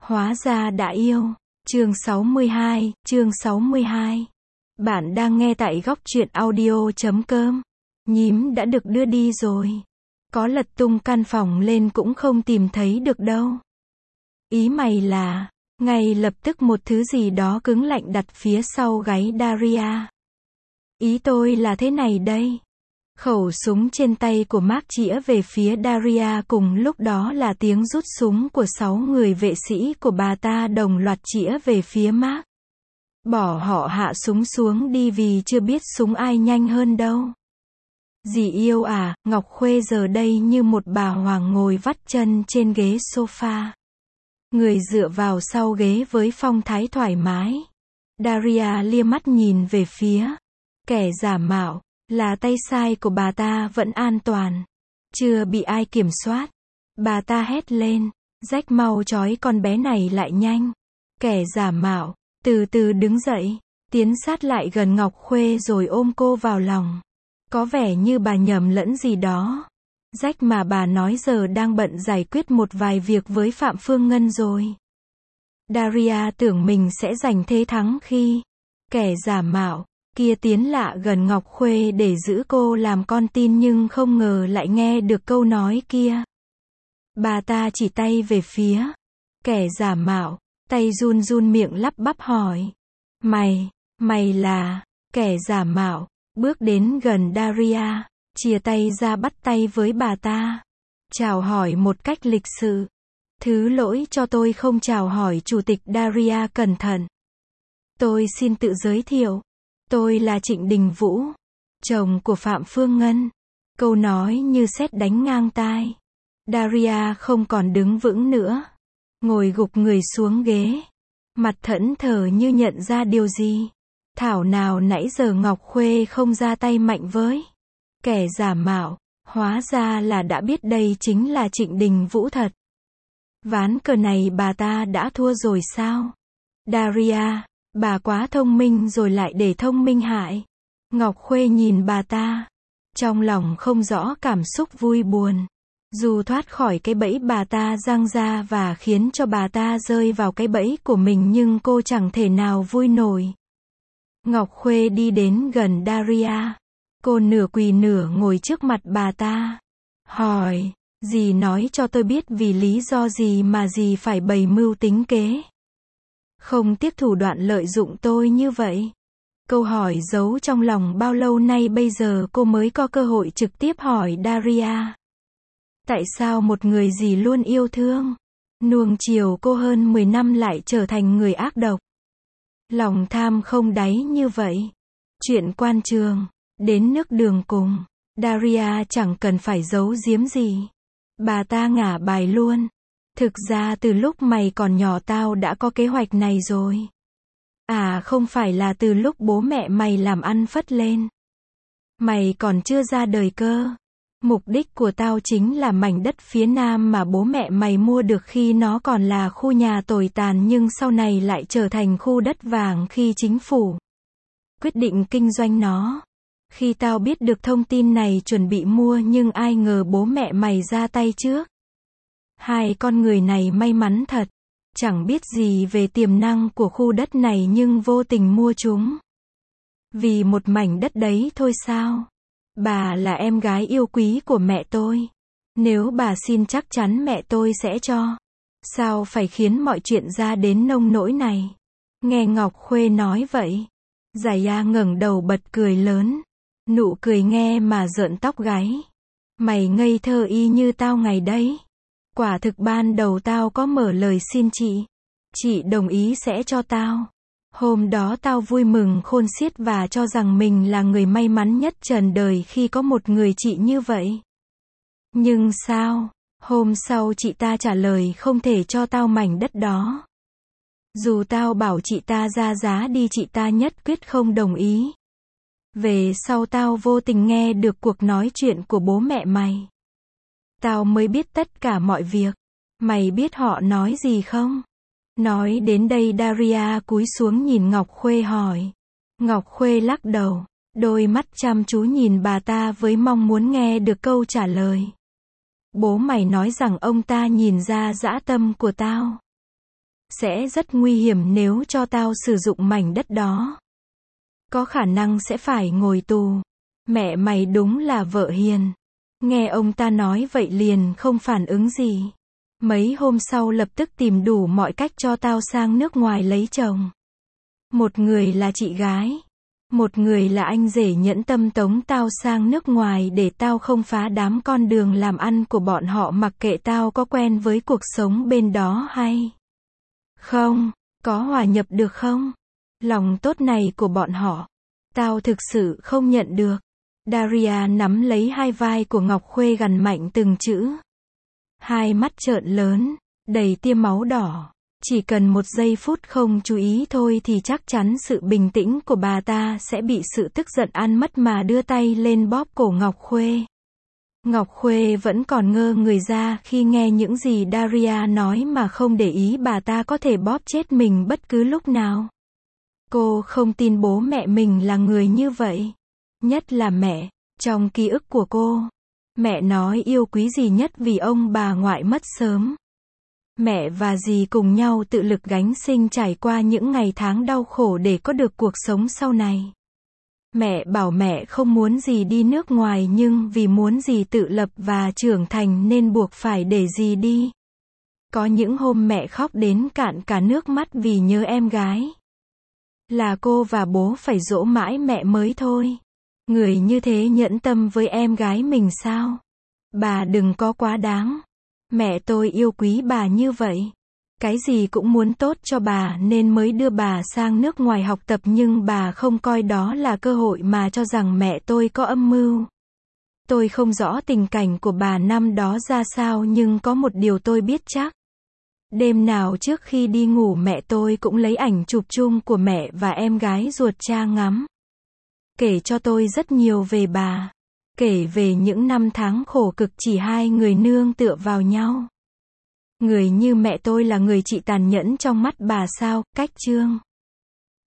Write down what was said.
Hóa ra đã yêu. Chương 62. Bạn đang nghe tại góc truyện audio.com. Nhím đã được đưa đi rồi. Có lật tung căn phòng lên cũng không tìm thấy được đâu. Ý mày là, ngay lập tức một thứ gì đó cứng lạnh đặt phía sau gáy Daria. Ý tôi là thế này đây. Khẩu súng trên tay của Mark chĩa về phía Daria, cùng lúc đó là tiếng rút súng của 6 người vệ sĩ của bà ta đồng loạt chĩa về phía Mark. Bỏ họ hạ súng xuống đi vì chưa biết súng ai nhanh hơn đâu. Dì yêu à, Ngọc Khuê giờ đây như một bà hoàng ngồi vắt chân trên ghế sofa. Người dựa vào sau ghế với phong thái thoải mái. Daria lia mắt nhìn về phía kẻ giả mạo, là tay sai của bà ta vẫn an toàn. Chưa bị ai kiểm soát. Bà ta hét lên, Jack mau trói con bé này lại nhanh. Kẻ giả mạo, từ từ đứng dậy, tiến sát lại gần Ngọc Khuê rồi ôm cô vào lòng. Có vẻ như bà nhầm lẫn gì đó. Jack mà bà nói giờ đang bận giải quyết một vài việc với Phạm Phương Ngân rồi. Daria tưởng mình sẽ giành thế thắng khi kẻ giả mạo kia tiến lại gần Ngọc Khuê để giữ cô làm con tin, nhưng không ngờ lại nghe được câu nói kia. Bà ta chỉ tay về phía kẻ giả mạo, tay run run miệng lắp bắp hỏi. Mày là... Kẻ giả mạo bước đến gần Daria, chìa tay ra bắt tay với bà ta. Chào hỏi một cách lịch sự. Thứ lỗi cho tôi không chào hỏi chủ tịch. Daria cẩn thận. Tôi xin tự giới thiệu. Tôi là Trịnh Đình Vũ, chồng của Phạm Phương Ngân. Câu nói như sét đánh ngang tai. Daria không còn đứng vững nữa. Ngồi gục người xuống ghế. Mặt thẫn thờ như nhận ra điều gì. Thảo nào nãy giờ Ngọc Khuê không ra tay mạnh với kẻ giả mạo. Hóa ra là đã biết đây chính là Trịnh Đình Vũ thật. Ván cờ này bà ta đã thua rồi sao? Daria, bà quá thông minh rồi lại để thông minh hại. Ngọc Khuê nhìn bà ta. Trong lòng không rõ cảm xúc vui buồn. Dù thoát khỏi cái bẫy bà ta giăng ra và khiến cho bà ta rơi vào cái bẫy của mình, nhưng cô chẳng thể nào vui nổi. Ngọc Khuê đi đến gần Daria. Cô nửa quỳ nửa ngồi trước mặt bà ta. Hỏi, dì nói cho tôi biết vì lý do gì mà dì phải bày mưu tính kế. Không tiếc thủ đoạn lợi dụng tôi như vậy. Câu hỏi giấu trong lòng bao lâu nay bây giờ cô mới có cơ hội trực tiếp hỏi Daria. Tại sao một người dì luôn yêu thương, nuông chiều cô hơn 10 năm lại trở thành người ác độc? Lòng tham không đáy như vậy. Chuyện quan trường, đến nước đường cùng. Daria chẳng cần phải giấu giếm gì. Bà ta ngả bài luôn. Thực ra từ lúc mày còn nhỏ tao đã có kế hoạch này rồi. À không phải là từ lúc bố mẹ mày làm ăn phất lên. Mày còn chưa ra đời cơ. Mục đích của tao chính là mảnh đất phía nam mà bố mẹ mày mua được khi nó còn là khu nhà tồi tàn, nhưng sau này lại trở thành khu đất vàng khi chính phủ quyết định kinh doanh nó. Khi tao biết được thông tin này chuẩn bị mua, nhưng ai ngờ bố mẹ mày ra tay trước. Hai con người này may mắn thật. Chẳng biết gì về tiềm năng của khu đất này nhưng vô tình mua chúng. Vì một mảnh đất đấy thôi sao? Bà là em gái yêu quý của mẹ tôi. Nếu bà xin chắc chắn mẹ tôi sẽ cho. Sao phải khiến mọi chuyện ra đến nông nỗi này? Nghe Ngọc Khuê nói vậy, Zaya ngẩng đầu bật cười lớn. Nụ cười nghe mà rợn tóc gáy. Mày ngây thơ y như tao ngày đấy. Quả thực ban đầu tao có mở lời xin chị. Chị đồng ý sẽ cho tao. Hôm đó tao vui mừng khôn xiết và cho rằng mình là người may mắn nhất trần đời khi có một người chị như vậy. Nhưng sao? Hôm sau chị ta trả lời không thể cho tao mảnh đất đó. Dù tao bảo chị ta ra giá đi, chị ta nhất quyết không đồng ý. Về sau tao vô tình nghe được cuộc nói chuyện của bố mẹ mày. Tao mới biết tất cả mọi việc. Mày biết họ nói gì không? Nói đến đây Daria cúi xuống nhìn Ngọc Khuê hỏi. Ngọc Khuê lắc đầu, đôi mắt chăm chú nhìn bà ta với mong muốn nghe được câu trả lời. Bố mày nói rằng ông ta nhìn ra dã tâm của tao. Sẽ rất nguy hiểm nếu cho tao sử dụng mảnh đất đó. Có khả năng sẽ phải ngồi tù. Mẹ mày đúng là vợ hiền. Nghe ông ta nói vậy liền không phản ứng gì. Mấy hôm sau lập tức tìm đủ mọi cách cho tao sang nước ngoài lấy chồng. Một người là chị gái. Một người là anh rể nhẫn tâm tống tao sang nước ngoài để tao không phá đám con đường làm ăn của bọn họ mặc kệ tao có quen với cuộc sống bên đó hay không, có hòa nhập được không. Lòng tốt này của bọn họ, tao thực sự không nhận được. Daria nắm lấy hai vai của Ngọc Khuê gằn mạnh từng chữ. Hai mắt trợn lớn, đầy tia máu đỏ. Chỉ cần một giây phút không chú ý thôi thì chắc chắn sự bình tĩnh của bà ta sẽ bị sự tức giận ăn mất mà đưa tay lên bóp cổ Ngọc Khuê. Ngọc Khuê vẫn còn ngơ người ra khi nghe những gì Daria nói mà không để ý bà ta có thể bóp chết mình bất cứ lúc nào. Cô không tin bố mẹ mình là người như vậy. Nhất là mẹ. Trong ký ức của cô, mẹ nói yêu quý dì nhất vì ông bà ngoại mất sớm. Mẹ và dì cùng nhau tự lực gánh sinh trải qua những ngày tháng đau khổ để có được cuộc sống sau này. Mẹ bảo mẹ không muốn dì đi nước ngoài nhưng vì muốn dì tự lập và trưởng thành nên buộc phải để dì đi. Có những hôm mẹ khóc đến cạn cả nước mắt vì nhớ em gái. Là cô và bố phải dỗ mãi mẹ mới thôi. Người như thế nhẫn tâm với em gái mình sao? Bà đừng có quá đáng. Mẹ tôi yêu quý bà như vậy. Cái gì cũng muốn tốt cho bà nên mới đưa bà sang nước ngoài học tập nhưng bà không coi đó là cơ hội mà cho rằng mẹ tôi có âm mưu. Tôi không rõ tình cảnh của bà năm đó ra sao nhưng có một điều tôi biết chắc. Đêm nào trước khi đi ngủ mẹ tôi cũng lấy ảnh chụp chung của mẹ và em gái ruột cha ngắm. Kể cho tôi rất nhiều về bà. Kể về những năm tháng khổ cực chỉ hai người nương tựa vào nhau. Người như mẹ tôi là người chị tàn nhẫn trong mắt bà sao, Cách Trương.